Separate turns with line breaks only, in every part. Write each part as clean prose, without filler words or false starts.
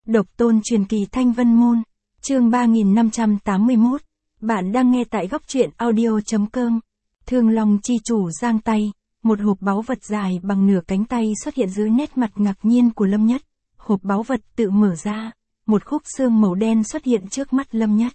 Độc tôn truyền kỳ Thanh Vân Môn, chương 3581, bạn đang nghe tại góc truyện audio.com. Thương Long chi chủ giang tay, một hộp báu vật dài bằng nửa cánh tay xuất hiện dưới nét mặt ngạc nhiên của Lâm Nhất. Hộp báu vật tự mở ra, một khúc xương màu đen xuất hiện trước mắt Lâm Nhất.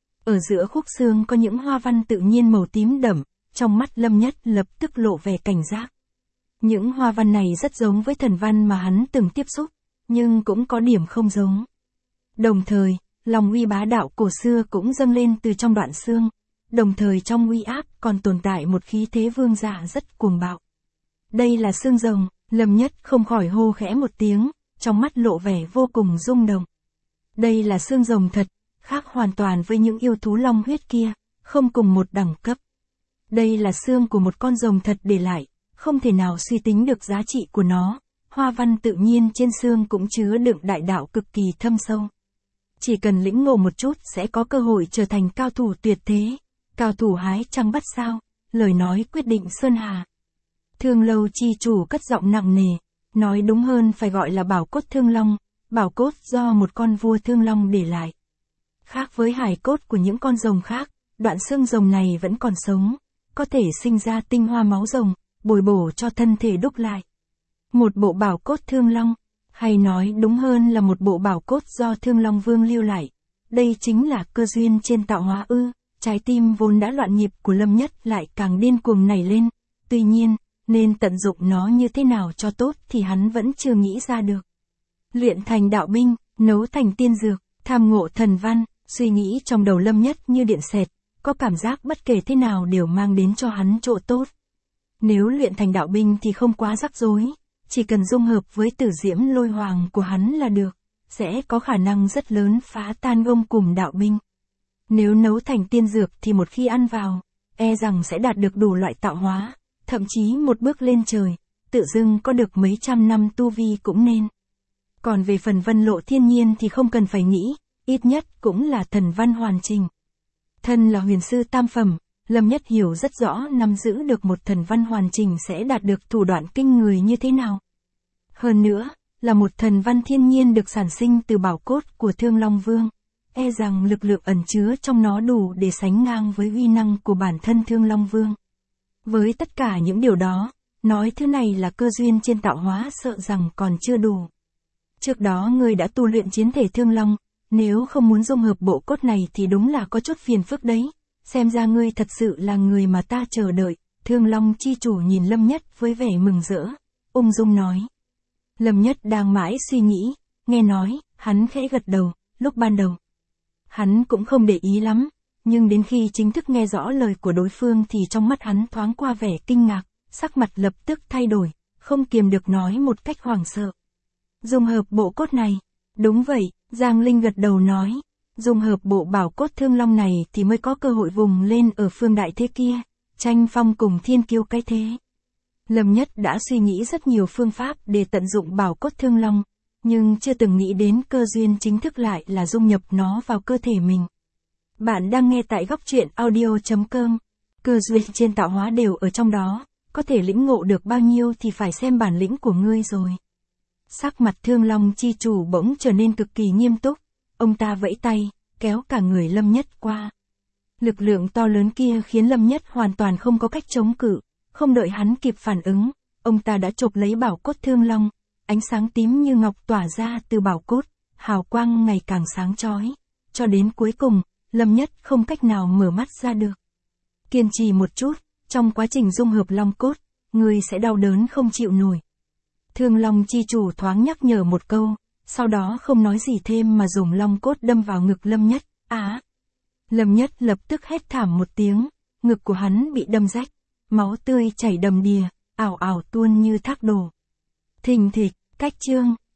Ở giữa khúc xương có những hoa văn tự nhiên màu tím đậm, trong mắt Lâm Nhất lập tức lộ vẻ cảnh giác. Những hoa văn này rất giống với thần văn mà hắn từng tiếp xúc, nhưng cũng có điểm không giống. Đồng thời, lòng uy bá đạo cổ xưa cũng dâng lên từ trong đoạn xương, đồng thời trong uy áp còn tồn tại một khí thế vương giả rất cuồng bạo. Đây là xương rồng, Lâm Nhất không khỏi hô khẽ một tiếng, trong mắt lộ vẻ vô cùng rung động. Đây là xương rồng thật, khác hoàn toàn với những yêu thú long huyết kia, không cùng một đẳng cấp. Đây là xương của một con rồng thật để lại, không thể nào suy tính được giá trị của nó. Hoa văn tự nhiên trên xương cũng chứa đựng đại đạo cực kỳ thâm sâu. Chỉ cần lĩnh ngộ một chút sẽ có cơ hội trở thành cao thủ tuyệt thế. Cao thủ hái trăng bắt sao, lời nói quyết định sơn hà. Thương Lâu chi chủ cất giọng nặng nề, nói đúng hơn phải gọi là bảo cốt thương long, bảo cốt do một con vua thương long để lại. Khác với hài cốt của những con rồng khác, đoạn xương rồng này vẫn còn sống, có thể sinh ra tinh hoa máu rồng, bồi bổ cho thân thể đúc lại. Một bộ bảo cốt thương long, hay nói đúng hơn là một bộ bảo cốt do Thương Long Vương lưu lại. Đây chính là cơ duyên trên tạo hóa ư. Trái tim vốn đã loạn nhịp của Lâm Nhất lại càng điên cuồng nảy lên. Tuy nhiên, nên tận dụng nó như thế nào cho tốt thì hắn vẫn chưa nghĩ ra được. Luyện thành đạo binh, nấu thành tiên dược, tham ngộ thần văn, suy nghĩ trong đầu Lâm Nhất như điện xẹt, có cảm giác bất kể thế nào đều mang đến cho hắn chỗ tốt. Nếu luyện thành đạo binh thì không quá rắc rối. Chỉ cần dung hợp với tử diễm lôi hoàng của hắn là được, sẽ có khả năng rất lớn phá tan gông cùm đạo binh. Nếu nấu thành tiên dược thì một khi ăn vào, e rằng sẽ đạt được đủ loại tạo hóa, thậm chí một bước lên trời, tự dưng có được mấy trăm năm tu vi cũng nên. Còn về phần vân lộ thiên nhiên thì không cần phải nghĩ, ít nhất cũng là thần văn hoàn chỉnh. Thân là huyền sư tam phẩm, Lâm Nhất hiểu rất rõ nắm giữ được một thần văn hoàn chỉnh sẽ đạt được thủ đoạn kinh người như thế nào. Hơn nữa, là một thần văn thiên nhiên được sản sinh từ bảo cốt của Thương Long Vương. E rằng lực lượng ẩn chứa trong nó đủ để sánh ngang với uy năng của bản thân Thương Long Vương. Với tất cả những điều đó, nói thứ này là cơ duyên trên tạo hóa sợ rằng còn chưa đủ. Trước đó ngươi đã tu luyện chiến thể Thương Long, nếu không muốn dung hợp bộ cốt này thì đúng là có chút phiền phức đấy. Xem ra ngươi thật sự là người mà ta chờ đợi. Thương Long chi chủ nhìn Lâm Nhất với vẻ mừng rỡ, ung dung nói. Lâm Nhất đang mãi suy nghĩ, nghe nói, hắn khẽ gật đầu. Lúc ban đầu, hắn cũng không để ý lắm, nhưng đến khi chính thức nghe rõ lời của đối phương thì trong mắt hắn thoáng qua vẻ kinh ngạc, sắc mặt lập tức thay đổi, không kiềm được nói một cách hoảng sợ. Dung hợp bộ cốt này, đúng vậy, Giang Linh gật đầu nói. Dung hợp bộ bảo cốt thương long này thì mới có cơ hội vùng lên ở phương đại thế kia, tranh phong cùng thiên kiêu cái thế. Lâm Nhất đã suy nghĩ rất nhiều phương pháp để tận dụng bảo cốt thương long, nhưng chưa từng nghĩ đến cơ duyên chính thức lại là dung nhập nó vào cơ thể mình. Bạn đang nghe tại góc truyện audio.com, cơ duyên trên tạo hóa đều ở trong đó, có thể lĩnh ngộ được bao nhiêu thì phải xem bản lĩnh của ngươi rồi. Sắc mặt Thương Long chi chủ bỗng trở nên cực kỳ nghiêm túc. Ông ta vẫy tay, kéo cả người Lâm Nhất qua. Lực lượng to lớn kia khiến Lâm Nhất hoàn toàn không có cách chống cự, không đợi hắn kịp phản ứng, ông ta đã chộp lấy bảo cốt thương long, ánh sáng tím như ngọc tỏa ra từ bảo cốt, hào quang ngày càng sáng chói, cho đến cuối cùng, Lâm Nhất không cách nào mở mắt ra được. Kiên trì một chút, trong quá trình dung hợp long cốt, người sẽ đau đớn không chịu nổi. Thương Long chi chủ thoáng nhắc nhở một câu. Sau đó không nói gì thêm mà dùng long cốt đâm vào ngực Lâm Nhất. Lâm Nhất lập tức hét thảm một tiếng, ngực của hắn bị đâm rách, máu tươi chảy đầm đìa, ảo ảo tuôn như thác đổ. Thình thịch, cách chương.